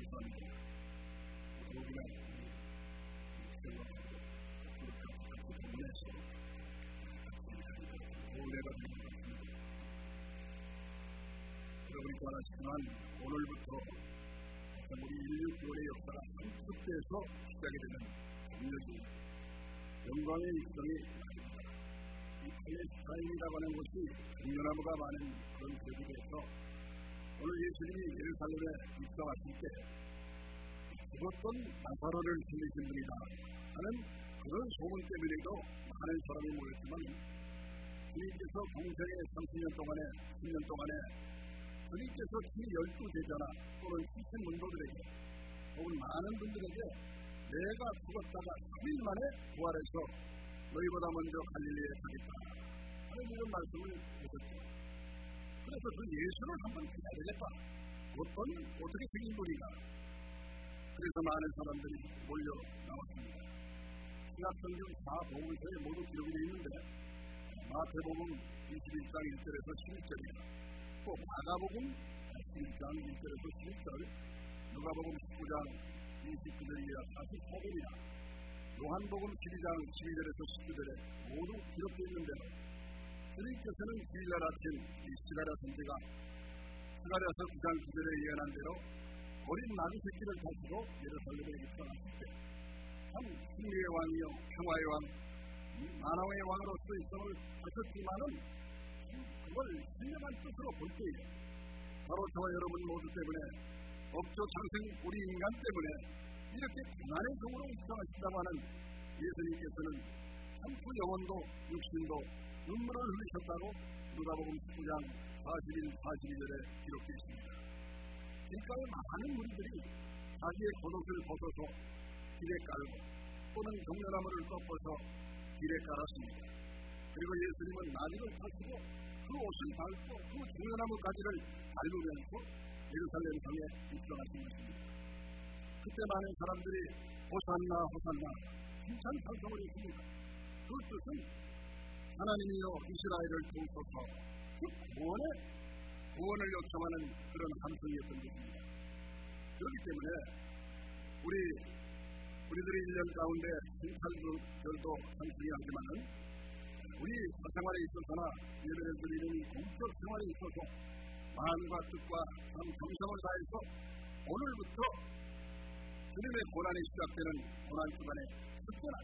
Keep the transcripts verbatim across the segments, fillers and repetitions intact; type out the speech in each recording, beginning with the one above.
감사합니다. 우리가 같이 보내서 은혜가 되는 것입니다. 여러분이 잘 아시지만 오늘부터 우리 인류 구원의 역사가 성숙돼서 시작이 되는 동력이 영광의 입성이 있습니다. 이 팔레스타인이라고 하는 곳이 동료나무가 많은 그런 세계에서 오늘 예수님이 예루살렘에 입성하실 때 죽었던 나사로를 살리신 분이다 하는 그런 소문 때문에도 많은 사람이 모였지만 주님께서 공생의 삼십 년 동안에 십 년 동안에 주님께서 그 열두 제자나 또는 칠십 문도들에게 혹은 많은 분들에게 내가 죽었다가 삼 일 만에 부활해서 너희보다 먼저 갈릴리에 가겠다 하는 이런 말씀을 하셨죠. 그래서 그 예수를 한번 봐야 되겠다. 어떤 어떻게 생긴 분인가. 그래서 많은 사람들이 몰려 나왔습니다. 신약성경 사 복음서에 모두 기록이 되어 있는데 마태복음 이십일 장 일 절에서 십일 절이다. 또 마가복음 십일 장 일 절에서 십일 절, 누가복음 십구 장 이십구 절 이하 사십사 절이다. 요한복음 십이 장 십이 절에서 십구 절에 모두 기록되어 있는데요. 주님께서는 주일날 아침 이 스가랴 선지가 스가랴서 구 장 구 절에 예언한 대로 어린 나귀 새끼를 가지고 예루살렘에 입성하실 때 참 승리의 왕이요 평화의 왕, 만왕의 왕으로서 입성을 하셨지만은 그걸 신령한 뜻으로 볼 때에 바로 저와 여러분 모두 때문에 업조 창생 우리 인간 때문에 이렇게 고난의 성으로 입성하신다고 하는 예수님께서는 참 그 영혼도 육신도 눈물을 흘리셨다고 누가복음 십구 장 사십일, 사십이 절에 기록되어 있습니다. 길가에 많은 무리들이 자기의 겉옷을 벗어서 길에 깔고 또는 종려나무를 꺾어서 길에 깔았습니다. 그리고 예수님은 나귀를 타시고 그 옷을 밟고 그 종려나무 가지를 밟으면서 예루살렘 성에 입성하신 것입니다. 그때 많은 사람들이 호산나 호산나 힘찬 찬송을 했습니다. 그 뜻은 하나님이여 이스라엘을 도우소서, 그 구원의 구원을 요청하는 그런 함성이었던 것입니다. 그렇기 때문에 우리 우리들의 일 년 가운데 성찰절도 참 중요하지만은 우리 사생활에 있어서나 예배를 드리는 공적 생활에 있어서 마음과 뜻과 참 정성을 다해서 오늘부터 주님의 고난이 시작되는 고난 주간에 특별한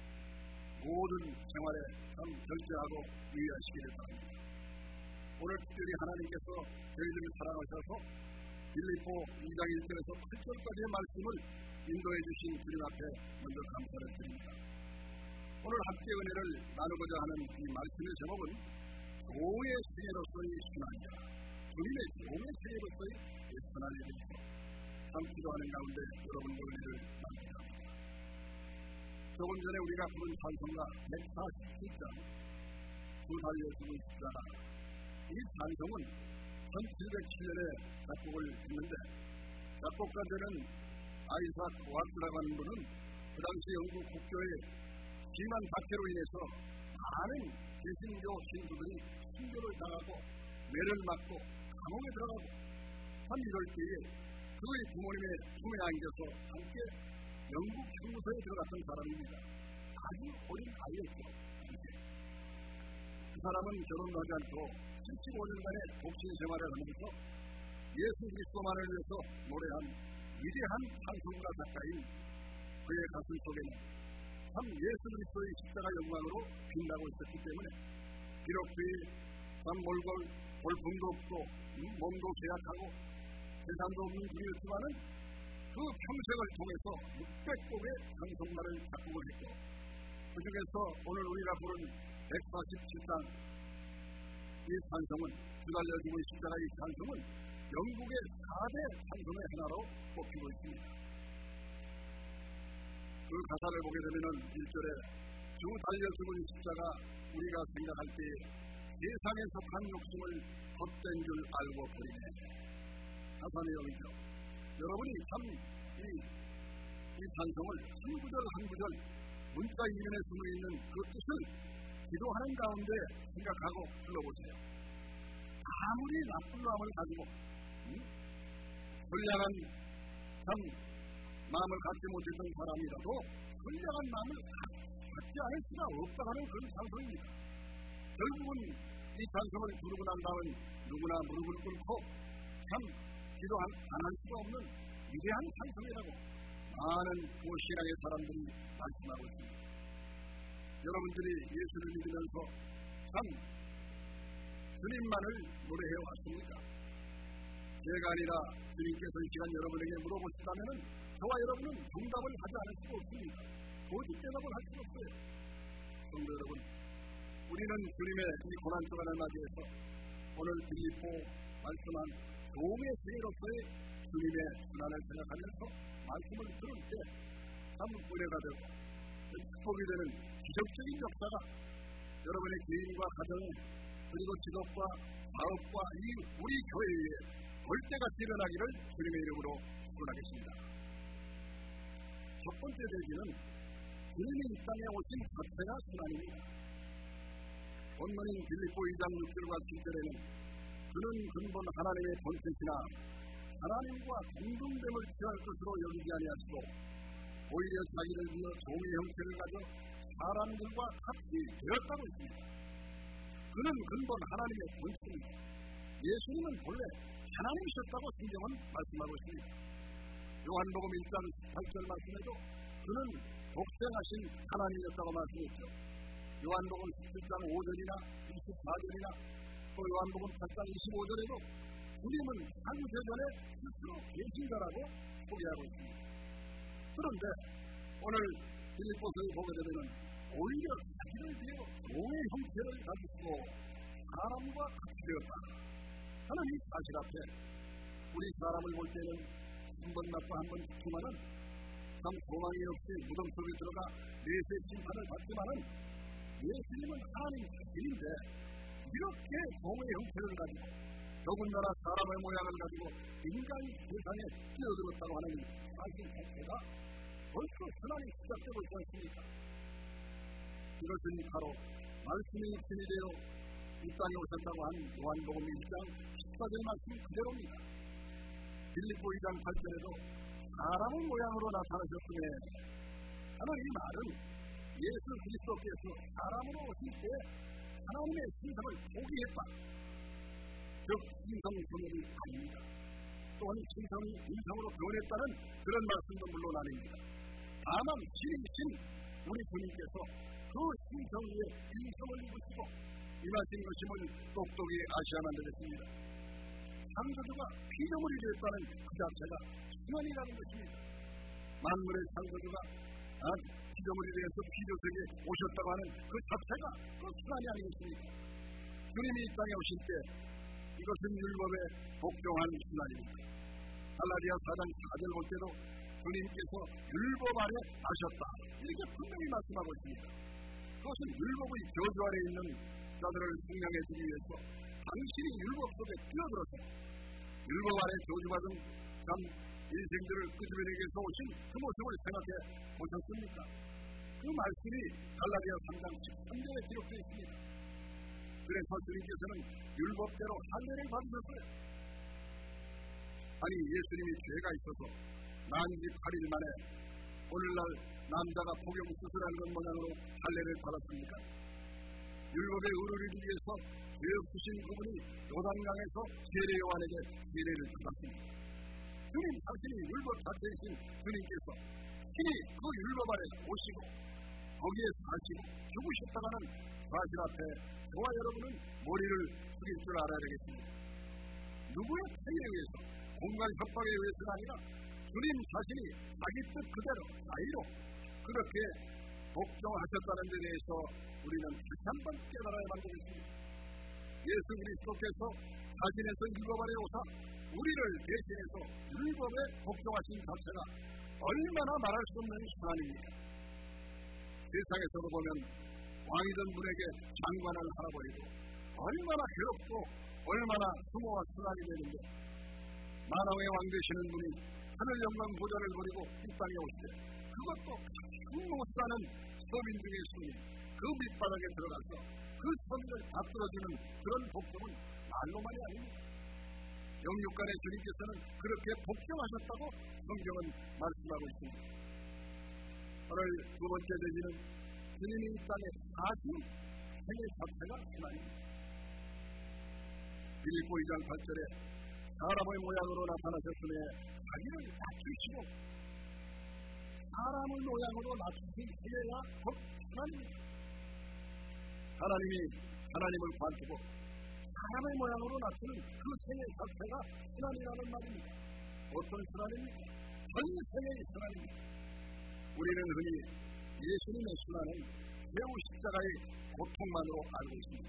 모든 생활에 참 결제하고 유의하시기를 바랍니다. 오늘 특별히 하나님께서 저희들을 사랑하셔서 빌립보 이 장 일 절에서 팔 절까지의 말씀을 인도해 주신 주님 앞에 먼저 감사를 드립니다. 오늘 함께 은혜를 나누고자 하는 이 말씀의 제목은 교의 생애로서의 순환이다. 주님의 교의 생애로서의 순환에 대해서 참 기도하는 가운데 여러분과 은혜를 나누게 합니다. 조금 전에 우리가 부른 찬송가 백사십칠 장 주 달려 죽은 십자가, 이 찬송은 천칠백칠 년에 작곡을 했는데 작곡가들은 아이삭 왓츠라고 하는 분은 그 당시 영국 국교의 심한 박해로 인해서 많은 개신교 신부들이 순교를 당하고 매를 맞고 감옥에 들어가고 참 이럴 때에 그의 부모님의 품에 안겨서 함께 영국 형무소에 들어갔던 사람입니다. 아주 어린 아이였죠. 그 사람은 결혼도 하지 않고 칠십오 년간의 독신 생활을 하면서 예수 그리스도만을 위해서 노래한 위대한 찬송가 작가인 그의 가슴 속에는 참 예수 그리스도의 십자가 영광으로 빛나고 있었기 때문에 비록 그의 참 몰골 볼품도 없고 몸도 쇠약하고 재산도 없는 분이었지만은 그 평생을 통해서 육백 곡의 찬송가를 작곡을 했고 그 중에서 오늘 우리가 부른 백사십칠 장 이 찬송은 주달려 죽은 십자가 이 찬송은 영국의 사 대 찬송의 하나로 꼽히고 있습니다. 그 가사를 보게 되면은 일 절에 주 달려 죽은 십자가 우리가 생각할 때 세상에 속한 욕심을 헛된 줄 알고 버리네. 가사는 여기죠. 여러분이 참 이 이 찬송을 한 구절 한 구절 문자 이면에 숨어있는 그 뜻을 기도하는 가운데 생각하고 불러보세요. 아무리 나쁜 마음을 가지고 음? 불량한 참 마음을 갖지 못했던 사람이라도 선량한 마음을 갖지 않을 수가 없다는 그런 찬송입니다. 결국은 이 찬송을 부르고 난 다음은 누구나 무릎을 꿇고 참 기도 안 할 수가 없는 위대한 찬송이라고 많은 그 신앙의 사람들이 말씀하고 있습니다. 여러분들이 예수를 믿으면서 참 주님만을 노래해 왔습니까? 제가 아니라 주님께서 이 시간 여러분에게 물어보신다면 저와 여러분은 정답을 하지 않을 수가 없습니다. 도저히 대답을 할 수가 없어요. 성도 여러분, 우리는 주님의 이 고난주간을 맞이해서 오늘 빌립보 말씀한 도움의 세계로서의 주님의 순환을 생각하면서 말씀을 들을 때 참 은혜가 되고 축복이 되는 기적적인 역사가 여러분의 개인과 가정에 그리고 직업과 사업과 이 우리 교회에 벌떼같이 일어나기를 주님의 이름으로 축원하겠습니다. 첫 번째 대지는 주님이 이 땅에 오신 자체가 순환입니다. 본문인 빌립보 이 장 육 절과 칠 절에는 그는 근본 하나님의 본체시나 하나님과 동등됨을 취할 것으로 여기지 아니하시고 오히려 자기를 위해 종의 형체를 가져 사람들과 같이 되었다고 했습니다. 그는 근본 하나님의 본체입니다. 예수님은 본래 하나님이셨다고 성경은 말씀하고 있습니다. 요한복음 일 장 십팔 절 말씀에도 그는 독생하신 하나님이었다고 말씀했죠. 요한복음 십칠 장 오 절이나 이십사 절이나 또 요한복음 팔 장 이십오 절에도 주님은 창세전에 스스로 계신다라고 소개하고 있습니다. 그런데 오늘 빌립보서에 보게 되면 오히려 자기를 위해 종의 형태를 가지시고 사람과 같이 되었다 하는 이 사실 앞에 우리 사람을 볼 때는 한 번 나빠 한 번 죽지만은 참 소망이 없이 무덤 속에 들어가 내세 심판을 받지만은 예수님은 하나님 자신인데 이렇게 종의 형태를 가지고 더군다나 사람의 모양을 가지고 인간이 세상에 뛰어들었다고 하는 사실 자체가 벌써 순환이 시작되고 있지 않습니까? 이것은 바로 말씀이 육신이 되어 이 땅에 오셨다고 한 요한복음 일 장 십사 절 말씀 그대로입니다. 빌립보 이 장 팔 절에도 사람의 모양으로 나타나셨으며 하는 이 말은 예수 그리스도께서 사람으로 오실 때 하나님의 신성을 포기했다. 즉 신성 소멸이 아닙니다. 또한 신성이 인성으로 변했다는 그런 말씀도 물론 아닙니다. 다만 신이신 우리 주님께서 그 신성 위에 인성을 입으시고 임하신 것임을 똑똑히 아셔야만 되겠습니다. 창조주가 피조물이 되었다는 그 자체가 순환이라는 것입니다. 만물의 창조주가 아, 피조물이 되어서 피조세계에 오셨다고 하는 그 자체가 그 순환이 아니겠습니까? 주님이 이 땅에 오실 때 이것은 율법에 복종한 순환입니다. 갈라디아 사 장 사 절 볼 때도 주님께서 율법 아래 나셨다 이렇게 분명히 말씀하고 있습니다. 그것은 율법의 저주 아래 있는 자들을 생명해 주기 위해서 당신이 율법 속에 뛰어들어서 율법 아래 저주받은 참 인생들을 끄집어내기위해서 오신 그 모습을 생각해 보셨습니까? 그 말씀이 갈라디아 삼 장 십삼 절에 기록되어 있습니다. 그래서 주님께서는 율법대로 할례를 받으셨어요. 아니 예수님이 죄가 있어서 난지 팔 일 만에 오늘날 남자가 복용 수술하는 것 모양으로 할례를 받았습니까? 율법의 의를 이루기 위해서 죄 없으신 그분이 요단강에서 세례 요한에게 세례를 받았습니다. 주님 자신이 율법 자체이신 주님께서 신이 그 율법 아래 오시고 거기에 사시고 죽으셨다가는 사실 앞에 저와 여러분은 머리를 숙일 줄 알아야 되겠습니다. 누구의 태에 의해서 공간 협박에 의해서가 아니라 주님 자신이 자기 뜻 그대로 자유로 그렇게 복종하셨다는 데 대해서 우리는 다시 한번 깨달아야만 되겠습니다. 예수 그리스도께서 자신에서 율법 아래 오사 우리를 대신해서 율법에 복종하신 자체가 얼마나 말할 수 없는 순환입니다. 세상에서도 보면 왕이던 분에게 장관을 하라고 해도 얼마나 괴롭고 얼마나 수모와 순환이 되는데 만왕의 왕 되시는 분이 하늘 영광 보좌를 버리고 이 땅에 오시되 그것도 가장 못 사는 서민 중의 서민 그 밑바닥에 들어가서 그 서민을 받들어주는 그런 복종은 말로만이 아닙니다. 영육간의 주님께서는 그렇게 복종하셨다고 성경은 말씀하고 있습니다. 오늘 두 번째 대지는 주님이 이 땅에 사신 생애 자체가 순환입니다. 빌립보 이 장 팔 절에 사람의 모양으로 나타나셨으며 자기를 낮추시고 사람의 모양으로 낮추신 생애가 곧 순환입니다. 하나님이 하나님을 관두고 사람의 모양으로 낮추는 그 생애 자체가 순환이라는 말입니다. 어떤 순환입니까? 전생의 순환입니다. 우리는 흔히 예수님의 순환은 매우 십자가의 고통만으로 알고 있습니다.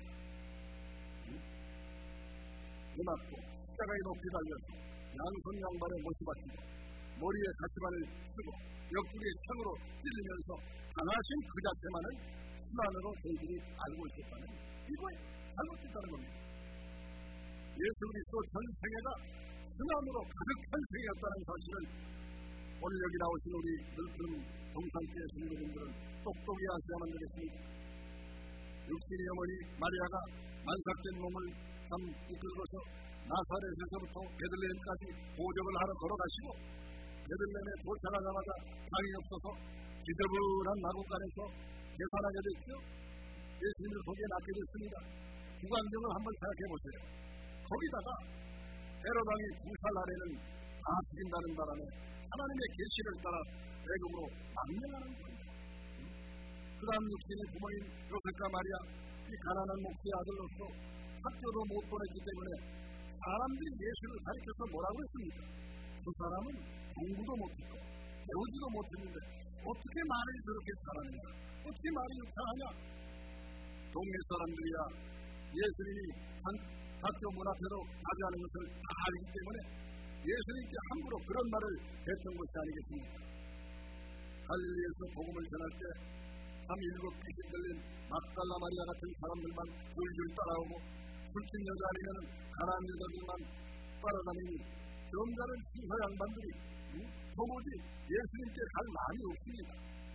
음악도 십자가에 높이 달려서 양손 양발에 못이 박히고 머리에 가시관을 쓰고 옆구리에 창으로 찔리면서 당하신 그 자체만을 순환으로 저희들이 알고 있었다는 이거에 잘못됐다는 겁니다. 예수 그리스도 전생애가 순환으로 가득한 생애였다는 사실을 오늘 여기 나오신 우리 넓은 동산교회 성도님들은 똑똑히 아셔야만 되겠습니다. 육신의 어머니 마리아가 만삭된 몸을 참 이끌고서 나사렛에서부터 베들레헴까지 보적을 하러 걸어가시고 베들레헴에 도착하자마자 땅이 없어서 지저분한 마구간에서 계산하게 됐죠. 예수님을 거기에 낳게 됐습니다. 그 광경을 한번 생각해 보세요. 거기다가 헤롯 왕이 두 살 아래는 다 죽인다는 바람에 하나님의 계시를 따라 애굽으로 망명하는 겁니다. 그 다음 육신의 부모인 요셉과 마리아 이 가난한 목수의 아들로서 학교도 못 보냈기 때문에 사람들이 예수를 가르쳐서 뭐라고 했습니까? 그 사람은 공부도 못했고 배우지도 못했는데 어떻게 말을 저렇게 잘하느냐, 어떻게 말이 유창하냐. 동네 사람들이야 예수님이 한 학교 문 앞으로 가지 않은 것을 다 알기 때문에 예수님께 함부로 그런 말을 했던 것이 아니겠습니까? 갈릴리에서 복음을 전할 때 한 일곱 귀신 들린 막달라 마리아 같은 사람들만 줄줄 따라오고 술집 여자 아니면 가난한 여자들만 따라다니는 점잖은 신사 양반들이 응? 도무지 예수님께 갈 말이 없습니다.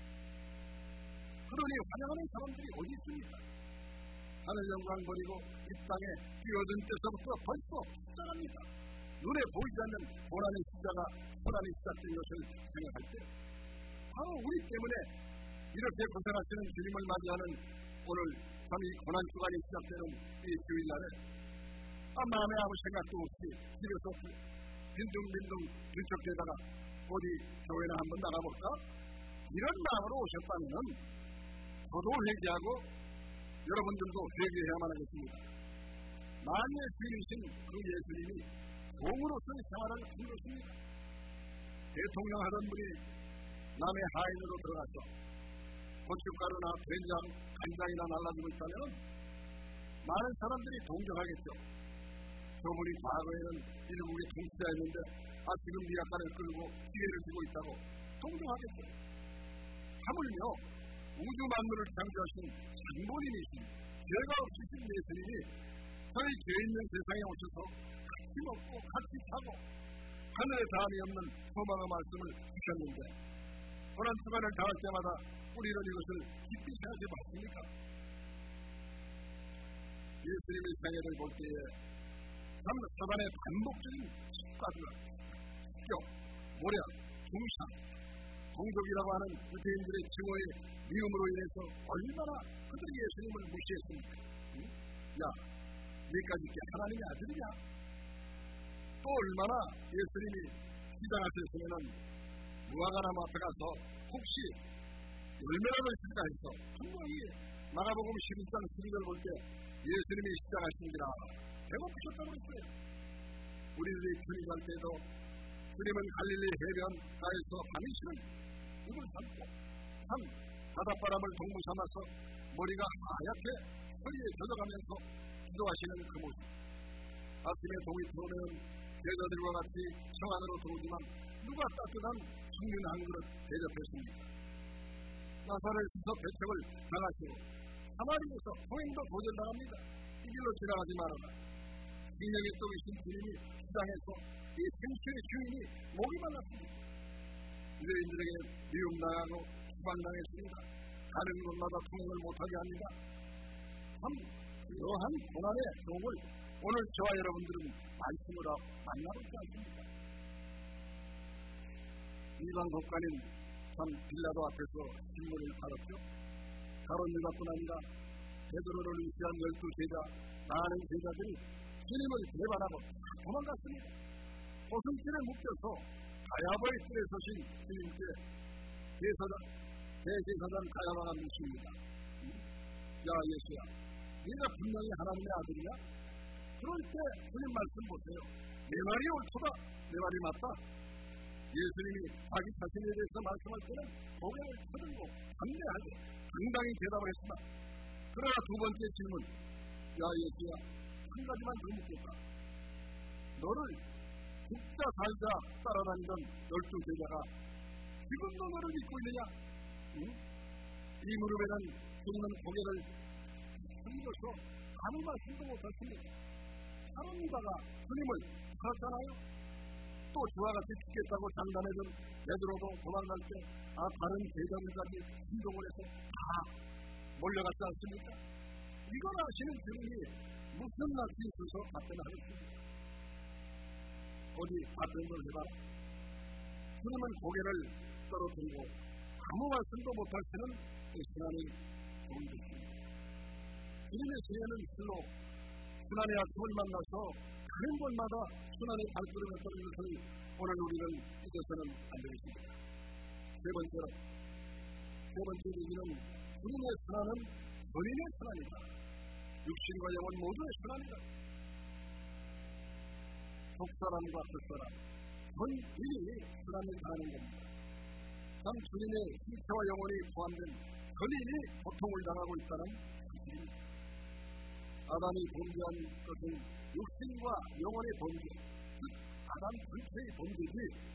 그러니 환영하는 사람들이 어디 있습니까? 하늘 영광 버리고 이 땅에 뛰어든 때서부터 벌써 십자가입니다. 눈에 보이지 않는 고난의 십자가, 순환이 시작된 것을 생각할 때 바로 우리 때문에 이렇게 고생하시는 주님을 맞이하는 오늘 참 이 고난 주간이 시작되는 이 주일날에 아, 마음에 아무 생각도 없이 집에서 빈둥빈둥 들썩대다가 어디 교회나 한번 나가볼까? 이런 마음으로 오셨다면 저도 회개하고 여러분들도 회개해야만 하겠습니다. 만유의 주인이신 그 예수님이 종으로서의 생활을 한 것입니다. 대통령 하던 분이 남의 하인으로 들어가서 고춧가루나 된장, 간장이나 날라주고 있다면 많은 사람들이 동정하겠죠. 저분이 과거에는 일국의 통치자였는데 아 지금 미약간을 끌고 지혜를 주고 있다고 동정하겠죠. 하물며 우주 만물을 창조하신 장본인이신 죄가 없으신 예수님이 저희 죄 있는 세상에 오셔서 같이 먹고 같이 사고 하늘에 담이 없는 소망의 말씀을 주셨는데 고난 주간을 당할 때마다 우리는 이것을 깊이 생각해 봤습니까? 예수님의 생애를 볼 때에 참 사단의 반복적인 습관과 습격, 모략, 중상, 동족이라고 하는 유대인들의 증오의 미움으로 인해서 얼마나 그들이 예수님을 무시했습니까? 응? 야, 너희까지 게 하나님의 아들이냐? 또 얼마나 예수님이 시장하셨으면 무화과나무 앞에 가서 혹시 열매라도 있을까 해서 분명히 마가복음 십일 장 십이 절 볼 때 예수님이 시작하시니라 배고프셨다고 했어요. 우리들이 편의할 때도 주님은 갈릴리 해변가에서 밤이시는 입을 담고 참 바닷바람을 동무 삼아서 머리가 하얗게 허리에 젖어가면서 기도하시는 그 모습. 아침에 동이 들어오면 제자들과 같이 성 안으로 들어오지만 누가 따뜻한 숭늉 한 그릇 대접했습니까? 나사렛에서 배척을 당하시고 사마리에서 통행도 도전당합니다. 이 길로 지나가지 말아라. 생명의 떡이신 주님이 시장에서 이 생수의 주인이 목이 말랐습니다. 유대인들에게 미움당하고 추방당했습니다. 가는 곳마다 통행을 못하게 합니다. 참 그러한 고난의 종을 오늘 저와 여러분들은 말씀으로 만나고 있지 않습니까? 이방 국가는 참 빌라도 앞에서 신문을 받았죠. 가론 유다뿐 아니라 베드로를 위시한 열두 제자, 많은 제자들이 주님을 배반하고 도망갔습니다. 오승줄에 묶여서 가야바의 뜰에 서신 주님께 대제사장, 대제사장 가야바가 묻습니다. 야 예수야, 네가 분명히 하나님의 아들이야? 그럴 때 주님 말씀 보세요. 내 말이 옳도다, 내 말이 맞다. 예수님이 자기 자신에 대해서 말씀할 때는 고개를 쳐들고 담대하게 당당히 대답을 했으나, 그러나 두 번째 질문, 야 예수야, 한 가지만 더 묻겠다. 너를 죽자 살자 따라다니던 열두 제자가 지금도 너를 믿고 있느냐? 응? 이 무릎에는 주님은 고개를 숙이고서 아무 말씀도 못하십니다. 다른 유다가 주님을 팔았잖아요. 또 저와 같이 죽겠다고 장담해둔 베드로도 도망갈 때 아 다른 제자들까지 순종을 해서 다 몰려갔지 않습니까? 이걸 아시는 주님이 무슨 낯이 있어서 답변하겠습니까? 어디 답변을 해봐라. 주님은 고개를 떨어뜨리고 아무 말씀도 못하시는 신앙이 좋은 것입니다. 주님의 세계는 실로 순환의 아침을 만나서 가는 곳마다 순환의 발걸음을 떠는 것을 오늘 우리는 잊어서는 안 되겠습니다. 세 번째로, 세 번째 얘기는 주님의 순환은 전인의 순환이다. 육신과 영혼 모두의 순환이다. 속사람과 겉사람, 전인이 순환을 당하는 겁니다. 참 주님의 신체와 영혼이 포함된 전인이 고통을 당하고 있다는 사실입니다. 아담이 범죄한 것은 육신과 영혼의 범죄, 즉 아담 전체의 범죄지,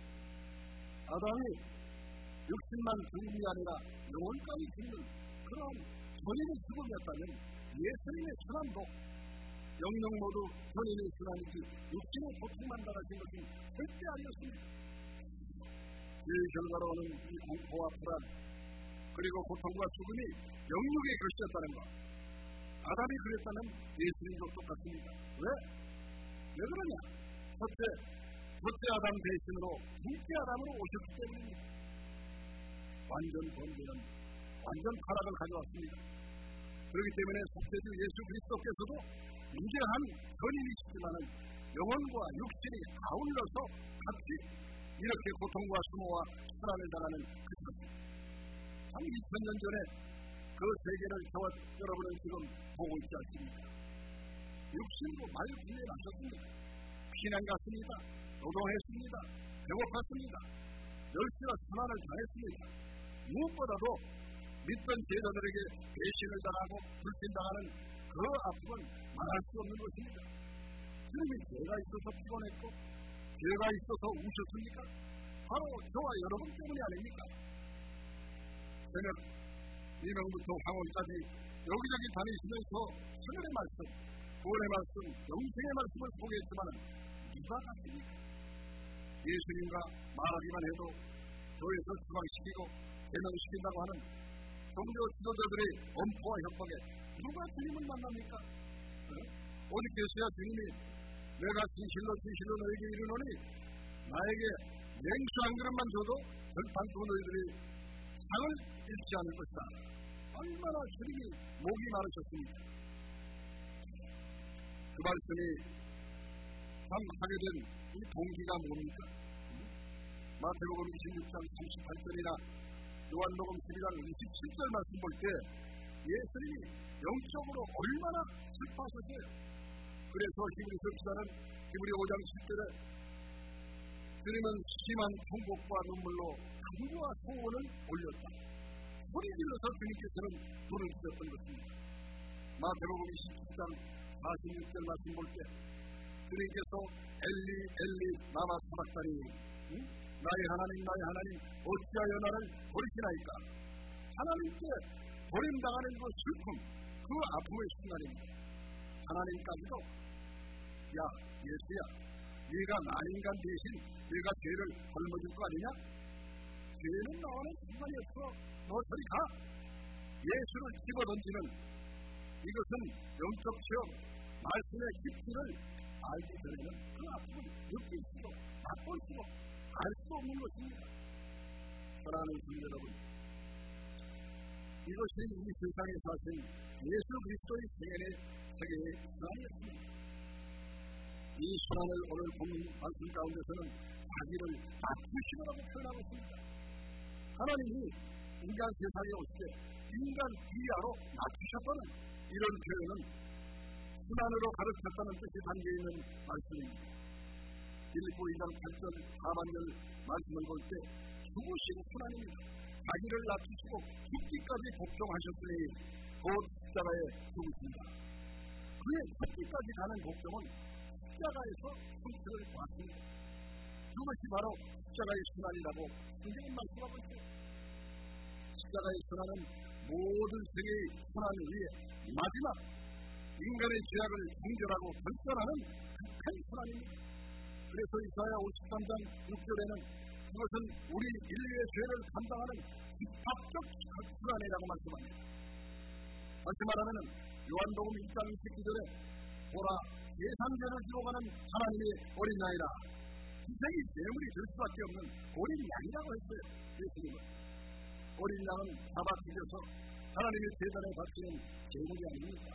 아담이 육신만 죽음이 아니라 영혼까지 죽는 그런 전인의 죽음이었다면 예수님의 순환도 영영 모두 전인의 순환이지 육신의 고통만 당하신 것은 절대 아니었습니다. 이 결과로는 이 공포와 불안, 그리고 고통과 죽음이 영육의 것이었다는 것, 아담이 그랬다면 예수님도 똑같습니다. 왜? 왜 그러냐? 첫째, 첫째 아담 대신으로 둘째 아담으로 오셨기 때문입니다. 완전 범죄는 완전 타락을 가져왔습니다. 그렇기 때문에 속죄주 예수 그리스도께서도 무죄한 전인이시지만은 영혼과 육신이 아울러서 같이 이렇게 고통과 수모와 순환을 당하는 그 사실. 한 이천 년 전에 그 세계를 저와 여러분은 지금 보고 있지 않습니까? 육신으로 말 훈련하셨습니다. 피난 갔습니다. 노동했습니다. 배고팠습니다. 열심히 순환을 당했습니다. 무엇보다도 믿던 제자들에게 배신을 당하고 불신당하는 그 아픔은 말할 수 없는 것입니다. 주님이 죄가 있어서 피곤했고 죄가 있어서 우셨습니까? 바로 저와 여러분 때문이 아닙니까? 새벽 이명부터 황혼까지 여기저기 다니시면서 하늘의 말씀, 구원의 말씀, 영생의 말씀을 보게 했지만 누가 같습니까? 예수님과 말하기만 해도 교회에서 추방시키고 개명시킨다고 하는 종교 지도자들의 엄포와 협박에 누가 주님을 만납니까? 네? 오직 계셔야 주님이 내가 진실로 진실로 너에게 이르노니 나에게 냉수 한 그릇만 줘도 결단코 너희들이 상을 잃지 않을 것이다. 얼마나 주님이 목이 마르셨습니까? 그 말씀이 참 하게 된 이 동기가 뭡니까? 마태복음 이십육 장 삼십팔 절이나 요한복음 십이 장 이십칠 절 말씀 볼 때 예수님이 영적으로 얼마나 슬퍼하셨어요. 그래서 히브리서 기자는 히브리 오 장 십 절에 주님은 심한 통곡과 눈물로 간구와 소원을 올렸다. 소리 질러서 주님께서는 불을 주셨던 것입니다. 마태복음 이십칠 장 사십육 절 말씀 볼 때 주님께서 엘리 엘리 라마 사박다니 응? 나의 하나님 나의 하나님 어찌하여 나를 버리시나이까. 하나님께 버림당하는 그 슬픔, 그 아픔의 순간입니다. 하나님까지도 야 예수야 네가 나 인간 대신 네가 죄를 짊어질 거 아니냐? 죄는 나와는 상관이 없어. 너 저리 가. 예수를 집어던지는 이것은 영적 체험, 말씀의 깊이를 알기 전에는 그 아픔을 느낄 수도, 맛볼 수도, 알 수도 없는 것입니다. 사랑하는 성도 여러분, 이것이 이 세상에 사신 예수 그리스도의 생애의 세계의 순환이었습니다. 이 순환을 오늘 본 말씀 가운데서는 자기를 낮추시라고 표현하고 있습니다. 하나님이 인간 세상에 오시되 인간 비하로 낮추셨다는 이런 표현은 순환으로 가르쳤다는 뜻이 담겨있는 말씀입니다. 빌립보 이 장 팔 절 하반절 말씀을 볼 때 죽으신 순환입니다. 자기를 낮추시고 죽기까지 복종하셨으니 곧 십자가에 죽으신다. 그의 죽기까지 가는 복종은 십자가에서 성취를 보았습니다. 그것이 바로 십자가의 순환이라고 성경은 말씀하고 있어요. 십자가의 순환은 모든 세계의 순환 위에 마지막 인간의 죄악을 정결하고 불선하는 극한 순환입니다. 그래서 이사야 오십삼 장 육 절에는 그것은 우리 인류의 죄를 감당하는 집합적 순환이라고 말씀합니다. 다시 말하면 요한복음 일 장 이십구 절에 보라 제삼죄를 지고 가는 하나님의 어린 양이라. 희생이 제물이 될 수밖에 없는 어린 양이라고 했어요. 예수님은 어린 양은 잡아 죽여서 하나님의 제단에 바치는 제물이 아닙니까?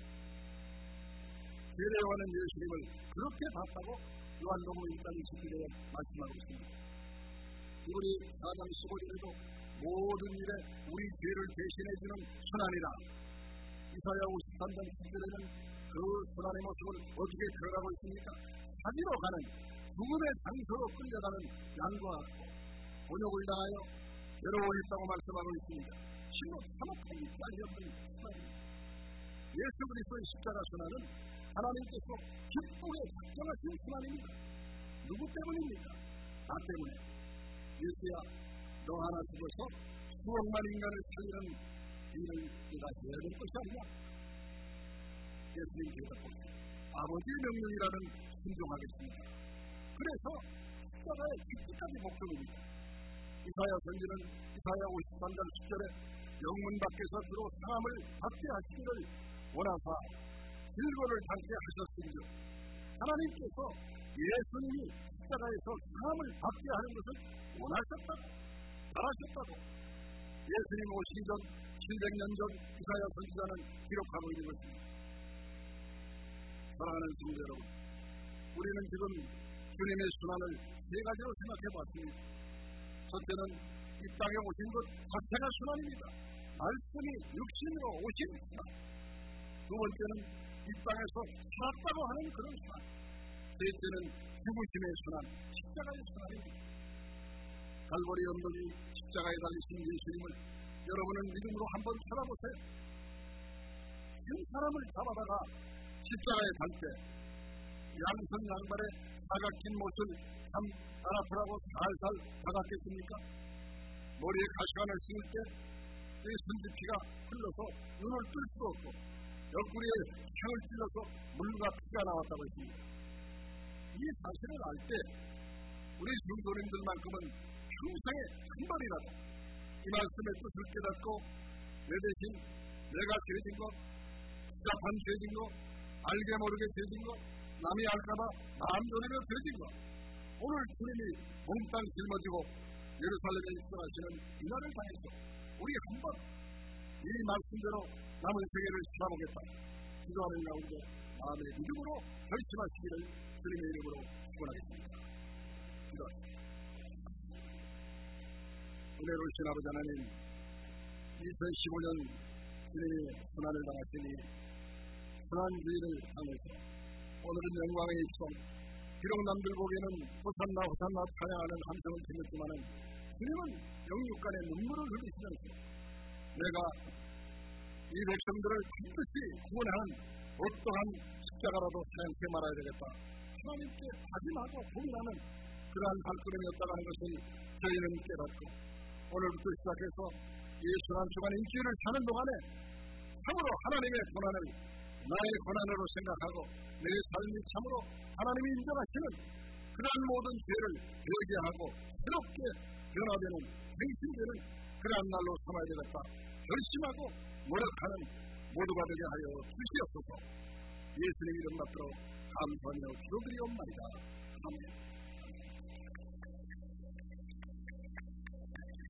세례요한은 예수님을 그렇게 봤다고 요한복음 일 장 이십구 절에 말씀하고 있습니다. 이분이 사 장 십오 절에도 모든 일에 우리 죄를 대신해주는 순환이라. 이사야 오십삼 장 칠 절에는 그 순환의 모습을 어떻게 표현하고 있습니까? 사지로 가는 죽음의 장소로 끌려가는 양과 같고 곤욕을 당하여 괴로워했다고 말씀하고 있습니다. 실로 사막하기 깔렸던 순환입니다. 예수 그리스도의 십자가 순환은 하나님께서 기쁘게 작정하신 순환입니다. 누구 때문입니까? 나 때문에. 예수야, 너 하나 죽어서 수억만 인간을 살리는 일을 내가 해야 될 것이 아니냐? 예수님 대답하고 아버지의 명령이라는 순종하겠습니다. 그래서 십자가의 깊이까지 복종입니다. 이사야 선지는 이사야 오십삼 장 십 절에 영문 밖에서 주로 상함을 받게 하시기를 원하사 질고를 당케 하셨은즉 하나님께서 예수님이 십자가에서 상함을 받게 하는 것을 원하셨다고, 바라셨다고 예수님 오시기 전 칠백 년 전 이사야 선지자는 기록하고 있는 것입니다. 사랑하는 성도 여러분, 우리는 지금 주님의 순환을 세 가지로 생각해 봤습니다. 첫째는 이 땅에 오신 것 자체가 순환입니다. 말씀이 육신으로 오신 순환. 두 번째는 이 땅에서 살았다고 하는 그런 순환. 셋째는 죽으심의 순환, 십자가의 순환입니다. 갈보리 언덕이 십자가에 달리신 예수님을 여러분은 믿음으로 한번 찾아보세요. 한 사람을 잡아다가 십자가에 달 때 양손 양발에 사각진 못을 참 아프라고 살살 박았겠습니까? 머리에 가시관을 심을 때 이 손짓피가 흘러서 눈을 뜰 수도 없고 옆구리에 창을 찔러서 물과 피가 나왔다고 했습니다. 이 사실을 알 때 우리 성도님들만큼은 평생에 한 번이라도 이 말씀의 뜻을 깨닫고 내 대신 내가 죄진 것, 복잡한 죄진 것, 알게 모르게 죄진 것, 남이 알까봐 마음 졸이며 죄진 것, 오늘 주님이 몽땅 짊어지고 예루살렘에 입성하시는 이날을 당해서 우리 한번 이 말씀대로 남은 생애를 살아보겠다 기도하는 가운데 마음의 믿음으로 결심하시기를 주님의 이름으로 축원하겠습니다. 기도하십시오. 은혜로우신 아버지 하나님, 이천십오 년 주님이 순환을 당하시니 순환주의를 당해서 오늘은 영광의 입성, 비록 남들 보기에는 호산나 호산나 찬양하는 함성을 들렸지만은 주님은 영육간의 눈물을 흘리시면서 내가 이 백성들을 반드시 구원하는 어떠한 십자가라도 사용해 말아야 되겠다. 하나님께 다짐하고 고민하는 그러한 발걸음이었다고 하는 것을 저희는 깨닫고 오늘부터 시작해서 이 순환 주간 일주일을 사는 동안에 참으로 하나님의 고난을 나의 고난으로 생각하고 내 삶이 참으로 하나님이 인정하시는 그러한 모든 죄를 회개하고 새롭게 변화되는 갱신되는 그러한 날로 삼아야 되겠다 결심하고 노력하는 모두가 되게 하여 주시옵소서. 예수님 이름 받들어 감사하며 기도드리옵나이다. 아멘.